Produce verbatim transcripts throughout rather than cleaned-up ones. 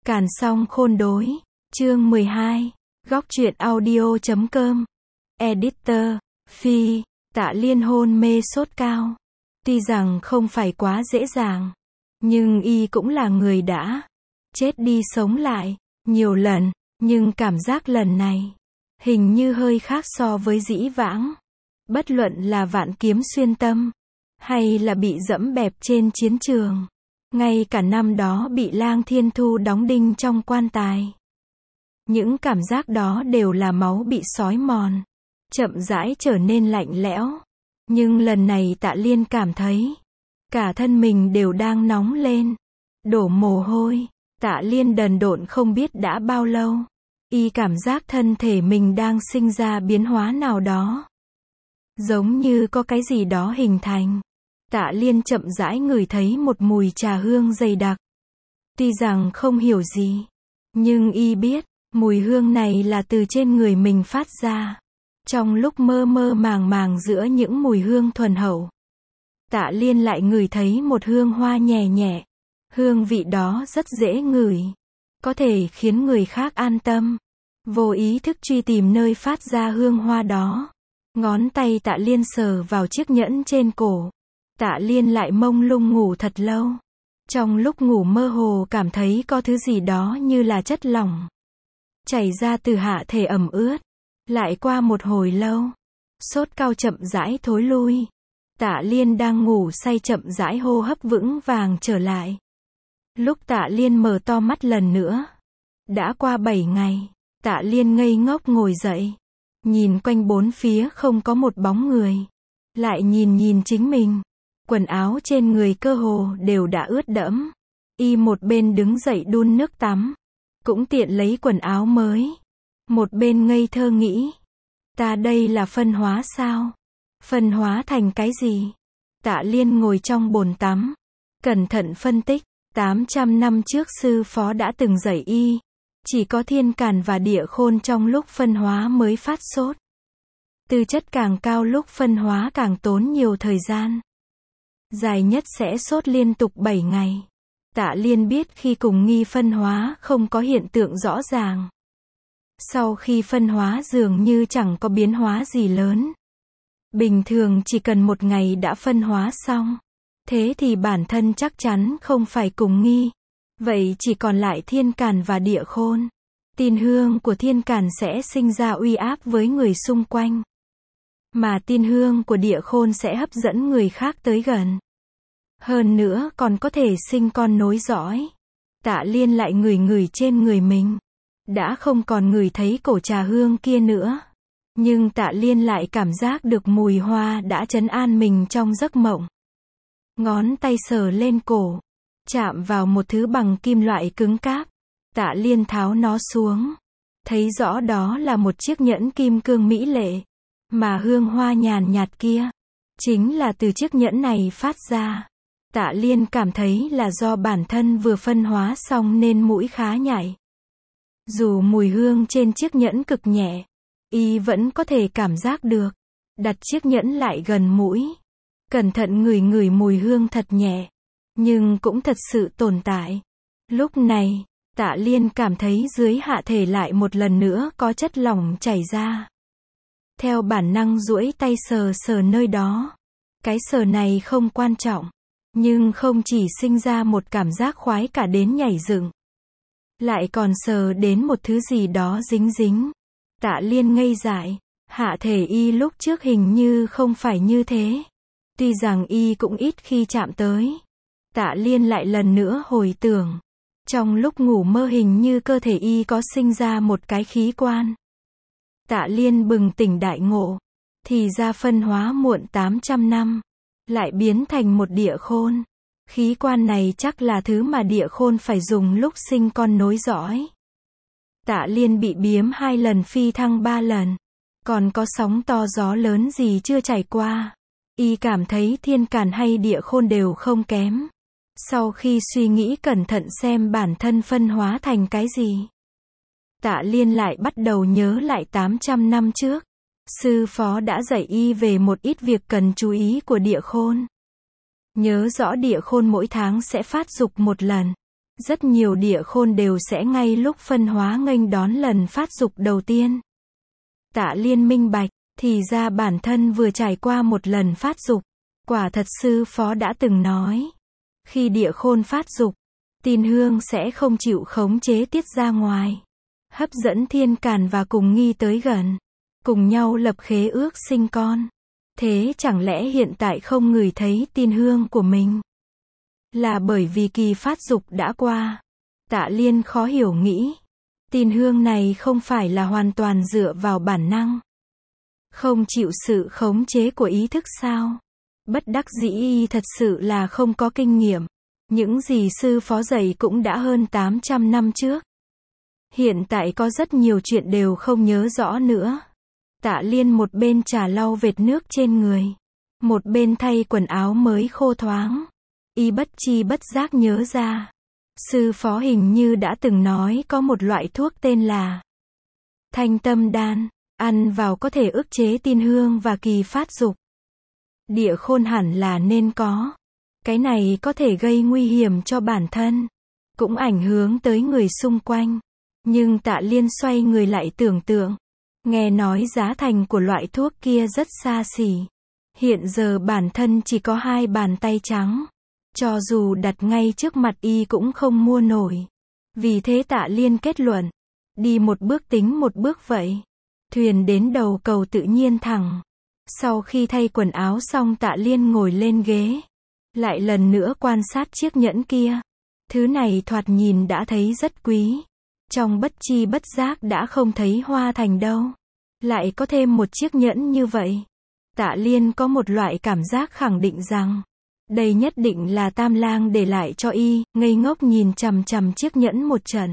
Càn Song Khôn Đối, chương mười hai, góc truyện audio chấm com, Editor, Phi, Tạ Liên hôn mê sốt cao. Tuy rằng không phải quá dễ dàng, nhưng y cũng là người đã chết đi sống lại nhiều lần, nhưng cảm giác lần này hình như hơi khác so với dĩ vãng. Bất luận là vạn kiếm xuyên tâm, hay là bị dẫm bẹp trên chiến trường, ngay cả năm đó bị Lang Thiên Thu đóng đinh trong quan tài. Những cảm giác đó đều là máu bị xói mòn, chậm rãi trở nên lạnh lẽo. Nhưng lần này Tạ Liên cảm thấy, cả thân mình đều đang nóng lên, đổ mồ hôi. Tạ Liên đần độn không biết đã bao lâu, y cảm giác thân thể mình đang sinh ra biến hóa nào đó. Giống như có cái gì đó hình thành. Tạ Liên chậm rãi ngửi thấy một mùi trà hương dày đặc. Tuy rằng không hiểu gì, nhưng y biết, mùi hương này là từ trên người mình phát ra. Trong lúc mơ mơ màng màng giữa những mùi hương thuần hậu, Tạ Liên lại ngửi thấy một hương hoa nhẹ nhẹ. Hương vị đó rất dễ ngửi, có thể khiến người khác an tâm. Vô ý thức truy tìm nơi phát ra hương hoa đó. Ngón tay Tạ Liên sờ vào chiếc nhẫn trên cổ. Tạ Liên lại mông lung ngủ thật lâu. Trong lúc ngủ mơ hồ cảm thấy có thứ gì đó như là chất lỏng chảy ra từ hạ thể ẩm ướt. Lại qua một hồi lâu, sốt cao chậm rãi thối lui. Tạ Liên đang ngủ say chậm rãi hô hấp vững vàng trở lại. Lúc Tạ Liên mở to mắt lần nữa, đã qua bảy ngày. Tạ Liên ngây ngốc ngồi dậy, nhìn quanh bốn phía không có một bóng người. Lại nhìn nhìn chính mình, quần áo trên người cơ hồ đều đã ướt đẫm. Y một bên đứng dậy đun nước tắm, cũng tiện lấy quần áo mới. Một bên ngây thơ nghĩ, ta đây là phân hóa sao? Phân hóa thành cái gì? Tạ Liên ngồi trong bồn tắm, cẩn thận phân tích. tám trăm năm trước sư phó đã từng dạy y, chỉ có thiên càn và địa khôn trong lúc phân hóa mới phát sốt. Tư chất càng cao lúc phân hóa càng tốn nhiều thời gian. Dài nhất sẽ sốt liên tục bảy ngày. Tạ Liên biết khi cùng nghi phân hóa không có hiện tượng rõ ràng. Sau khi phân hóa dường như chẳng có biến hóa gì lớn. Bình thường chỉ cần một ngày đã phân hóa xong. Thế thì bản thân chắc chắn không phải cùng nghi. Vậy chỉ còn lại thiên càn và địa khôn. Tin hương của thiên càn sẽ sinh ra uy áp với người xung quanh. Mà tin hương của địa khôn sẽ hấp dẫn người khác tới gần. Hơn nữa còn có thể sinh con nối dõi. Tạ Liên lại ngửi ngửi trên người mình. Đã không còn ngửi thấy cổ trà hương kia nữa. Nhưng Tạ Liên lại cảm giác được mùi hoa đã trấn an mình trong giấc mộng. Ngón tay sờ lên cổ, chạm vào một thứ bằng kim loại cứng cáp. Tạ Liên tháo nó xuống, thấy rõ đó là một chiếc nhẫn kim cương mỹ lệ. Mà hương hoa nhàn nhạt kia, chính là từ chiếc nhẫn này phát ra. Tạ Liên cảm thấy là do bản thân vừa phân hóa xong nên mũi khá nhạy. Dù mùi hương trên chiếc nhẫn cực nhẹ, y vẫn có thể cảm giác được. Đặt chiếc nhẫn lại gần mũi, cẩn thận ngửi ngửi mùi hương thật nhẹ, nhưng cũng thật sự tồn tại. Lúc này, Tạ Liên cảm thấy dưới hạ thể lại một lần nữa có chất lỏng chảy ra. Theo bản năng duỗi tay sờ sờ nơi đó. Cái sờ này không quan trọng, nhưng không chỉ sinh ra một cảm giác khoái cả đến nhảy dựng, lại còn sờ đến một thứ gì đó dính dính. Tạ Liên ngây dại, hạ thể y lúc trước hình như không phải như thế. Tuy rằng y cũng ít khi chạm tới. Tạ Liên lại lần nữa hồi tưởng. Trong lúc ngủ mơ hình như cơ thể y có sinh ra một cái khí quan. Tạ Liên bừng tỉnh đại ngộ. Thì ra phân hóa muộn tám trăm năm. Lại biến thành một địa khôn. Khí quan này chắc là thứ mà địa khôn phải dùng lúc sinh con nối dõi. Tạ Liên bị biếm hai lần phi thăng ba lần. Còn có sóng to gió lớn gì chưa trải qua. Y cảm thấy thiên càn hay địa khôn đều không kém. Sau khi suy nghĩ cẩn thận xem bản thân phân hóa thành cái gì, Tạ Liên lại bắt đầu nhớ lại tám trăm năm trước. Sư phó đã dạy y về một ít việc cần chú ý của địa khôn. Nhớ rõ địa khôn mỗi tháng sẽ phát dục một lần. Rất nhiều địa khôn đều sẽ ngay lúc phân hóa nghênh đón lần phát dục đầu tiên. Tạ Liên minh bạch, thì ra bản thân vừa trải qua một lần phát dục. Quả thật sư phó đã từng nói, khi địa khôn phát dục, tin hương sẽ không chịu khống chế tiết ra ngoài, hấp dẫn thiên càn và cùng nghi tới gần, cùng nhau lập khế ước sinh con. Thế chẳng lẽ hiện tại không ngửi thấy tin hương của mình? Là bởi vì kỳ phát dục đã qua. Tạ Liên khó hiểu nghĩ, tin hương này không phải là hoàn toàn dựa vào bản năng, không chịu sự khống chế của ý thức sao? Bất đắc dĩ y thật sự là không có kinh nghiệm. Những gì sư phó dạy cũng đã hơn tám trăm năm trước. Hiện tại có rất nhiều chuyện đều không nhớ rõ nữa. Tạ Liên một bên trà lau vệt nước trên người, một bên thay quần áo mới khô thoáng. Y bất chi bất giác nhớ ra, sư phó hình như đã từng nói có một loại thuốc tên là Thanh Tâm Đan, ăn vào có thể ức chế tin hương và kỳ phát dục. Địa khôn hẳn là nên có. Cái này có thể gây nguy hiểm cho bản thân, cũng ảnh hưởng tới người xung quanh. Nhưng Tạ Liên xoay người lại tưởng tượng, nghe nói giá thành của loại thuốc kia rất xa xỉ. Hiện giờ bản thân chỉ có hai bàn tay trắng, cho dù đặt ngay trước mặt y cũng không mua nổi. Vì thế Tạ Liên kết luận, đi một bước tính một bước vậy. Thuyền đến đầu cầu tự nhiên thẳng. Sau khi thay quần áo xong Tạ Liên ngồi lên ghế, lại lần nữa quan sát chiếc nhẫn kia. Thứ này thoạt nhìn đã thấy rất quý. Trong bất chi bất giác đã không thấy Hoa Thành đâu. Lại có thêm một chiếc nhẫn như vậy. Tạ Liên có một loại cảm giác khẳng định rằng, đây nhất định là Tam Lang để lại cho y, ngây ngốc nhìn chằm chằm chiếc nhẫn một trận.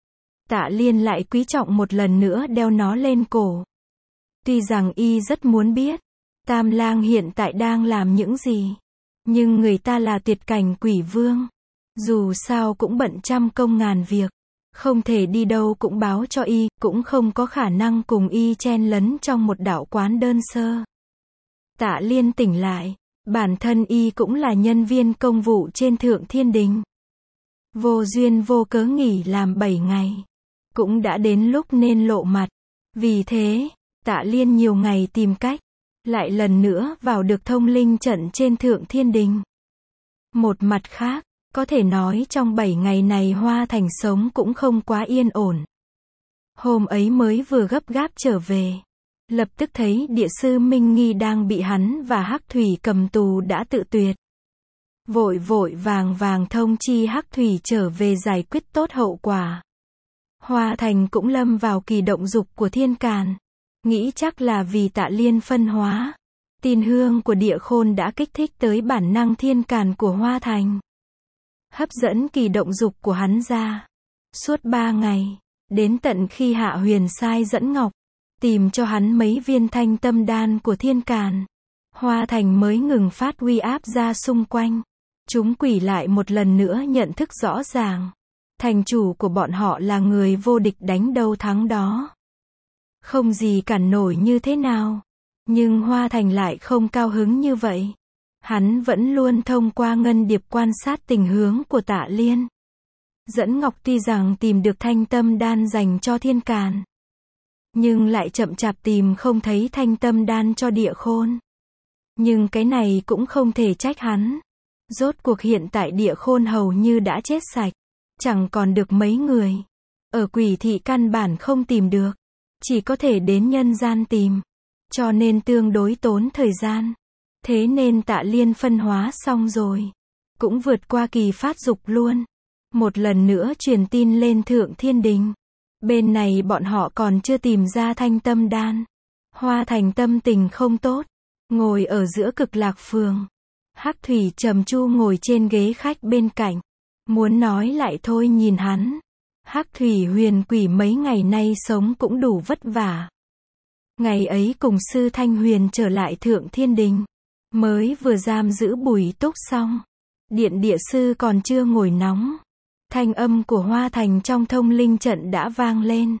Tạ Liên lại quý trọng một lần nữa đeo nó lên cổ. Tuy rằng y rất muốn biết, Tam Lang hiện tại đang làm những gì. Nhưng người ta là tuyệt cảnh quỷ vương. Dù sao cũng bận trăm công ngàn việc. Không thể đi đâu cũng báo cho y, cũng không có khả năng cùng y chen lấn trong một đạo quán đơn sơ. Tạ Liên tỉnh lại, bản thân y cũng là nhân viên công vụ trên Thượng Thiên Đình. Vô duyên vô cớ nghỉ làm bảy ngày. Cũng đã đến lúc nên lộ mặt. Vì thế, Tạ Liên nhiều ngày tìm cách, lại lần nữa vào được thông linh trận trên Thượng Thiên Đình. Một mặt khác, có thể nói trong bảy ngày này Hoa Thành sống cũng không quá yên ổn. Hôm ấy mới vừa gấp gáp trở về, lập tức thấy địa sư Minh Nghi đang bị hắn và Hắc Thủy cầm tù đã tự tuyệt. Vội vội vàng vàng thông chi Hắc Thủy trở về giải quyết tốt hậu quả. Hoa Thành cũng lâm vào kỳ động dục của thiên càn. Nghĩ chắc là vì Tạ Liên phân hóa. Tin hương của địa khôn đã kích thích tới bản năng thiên càn của Hoa Thành. Hấp dẫn kỳ động dục của hắn ra. Suốt ba ngày, đến tận khi Hạ Huyền sai dẫn Ngọc, tìm cho hắn mấy viên thanh tâm đan của thiên càn. Hoa Thành mới ngừng phát uy áp ra xung quanh. Chúng quỷ lại một lần nữa nhận thức rõ ràng. Thành chủ của bọn họ là người vô địch đánh đâu thắng đó. Không gì cản nổi như thế nào. Nhưng Hoa Thành lại không cao hứng như vậy. Hắn vẫn luôn thông qua ngân điệp quan sát tình hướng của Tạ Liên. Dẫn Ngọc tuy rằng tìm được thanh tâm đan dành cho thiên càn, nhưng lại chậm chạp tìm không thấy thanh tâm đan cho địa khôn. Nhưng cái này cũng không thể trách hắn. Rốt cuộc hiện tại địa khôn hầu như đã chết sạch. Chẳng còn được mấy người. Ở quỷ thị căn bản không tìm được. Chỉ có thể đến nhân gian tìm. Cho nên tương đối tốn thời gian. Thế nên Tạ Liên phân hóa xong rồi. Cũng vượt qua kỳ phát dục luôn. Một lần nữa truyền tin lên Thượng Thiên Đình. Bên này bọn họ còn chưa tìm ra thanh tâm đan. Hoa Thành tâm tình không tốt. Ngồi ở giữa Cực Lạc Phường. Hắc Thủy trầm chu ngồi trên ghế khách bên cạnh. Muốn nói lại thôi nhìn hắn. Hắc Thủy huyền quỷ mấy ngày nay sống cũng đủ vất vả. Ngày ấy cùng sư Thanh Huyền trở lại Thượng Thiên Đình. Mới vừa giam giữ Bùi Túc xong. Điện địa sư còn chưa ngồi nóng. Thanh âm của Hoa Thành trong thông linh trận đã vang lên.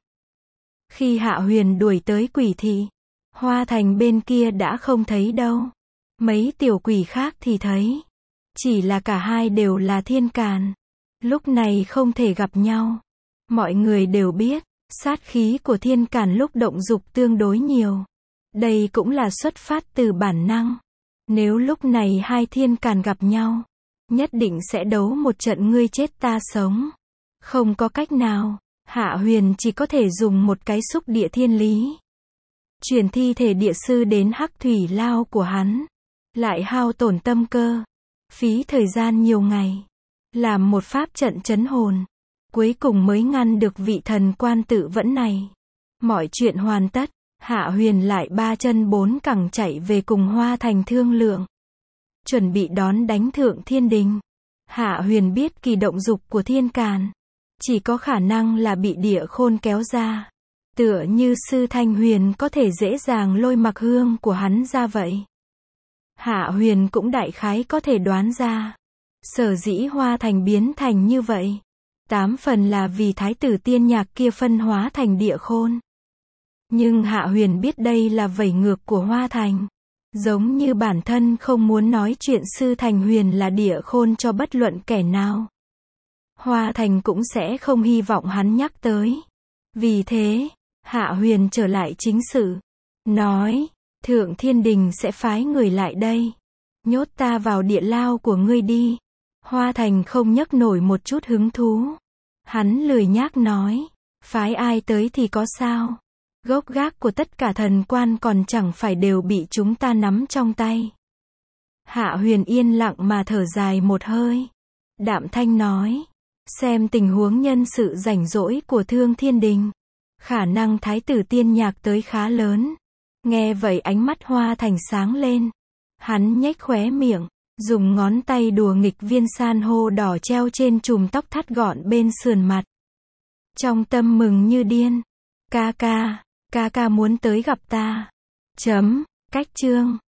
Khi Hạ Huyền đuổi tới quỷ thị, Hoa Thành bên kia đã không thấy đâu. Mấy tiểu quỷ khác thì thấy. Chỉ là cả hai đều là thiên càn. lúc này không thể gặp nhau. Mọi người đều biết, sát khí của Thiên Càn lúc động dục tương đối nhiều. Đây cũng là xuất phát từ bản năng. Nếu lúc này hai Thiên Càn gặp nhau, nhất định sẽ đấu một trận ngươi chết ta sống. Không có cách nào, Hạ Huyền chỉ có thể dùng một cái xúc địa thiên lý. Chuyển thi thể địa sư đến hắc thủy lao của hắn. Lại hao tổn tâm cơ. Phí thời gian nhiều ngày. Làm một pháp trận trấn hồn. Cuối cùng mới ngăn được vị thần quan tự vẫn này. Mọi chuyện hoàn tất. Hạ Huyền lại ba chân bốn cẳng chạy về cùng Hoa Thành thương lượng. Chuẩn bị đón đánh Thượng Thiên Đình. Hạ Huyền biết kỳ động dục của Thiên Càn. Chỉ có khả năng là bị địa khôn kéo ra. Tựa như Sư Thanh Huyền có thể dễ dàng lôi mặc hương của hắn ra vậy. Hạ Huyền cũng đại khái có thể đoán ra. Sở dĩ Hoa Thành biến thành như vậy. Tám phần là vì thái tử tiên nhạc kia phân hóa thành địa khôn. Nhưng Hạ Huyền biết đây là vẩy ngược của Hoa Thành. Giống như bản thân không muốn nói chuyện Sư Thành Huyền là địa khôn cho bất luận kẻ nào. Hoa Thành cũng sẽ không hy vọng hắn nhắc tới. Vì thế, Hạ Huyền trở lại chính sự. Nói, Thượng Thiên Đình sẽ phái người lại đây. Nhốt ta vào địa lao của ngươi đi. Hoa Thành không nhấc nổi một chút hứng thú. Hắn lười nhác nói, phái ai tới thì có sao. Gốc gác của tất cả thần quan còn chẳng phải đều bị chúng ta nắm trong tay. Hạ Huyền yên lặng mà thở dài một hơi. Đạm thanh nói, xem tình huống nhân sự rảnh rỗi của Thương Thiên Đình. Khả năng thái tử tiên nhạc tới khá lớn. Nghe vậy ánh mắt Hoa Thành sáng lên. Hắn nhếch khóe miệng, dùng ngón tay đùa nghịch viên san hô đỏ treo trên chùm tóc thắt gọn bên sườn mặt. Trong tâm mừng như điên. Ca ca, ca ca muốn tới gặp ta. Chấm, cách chương.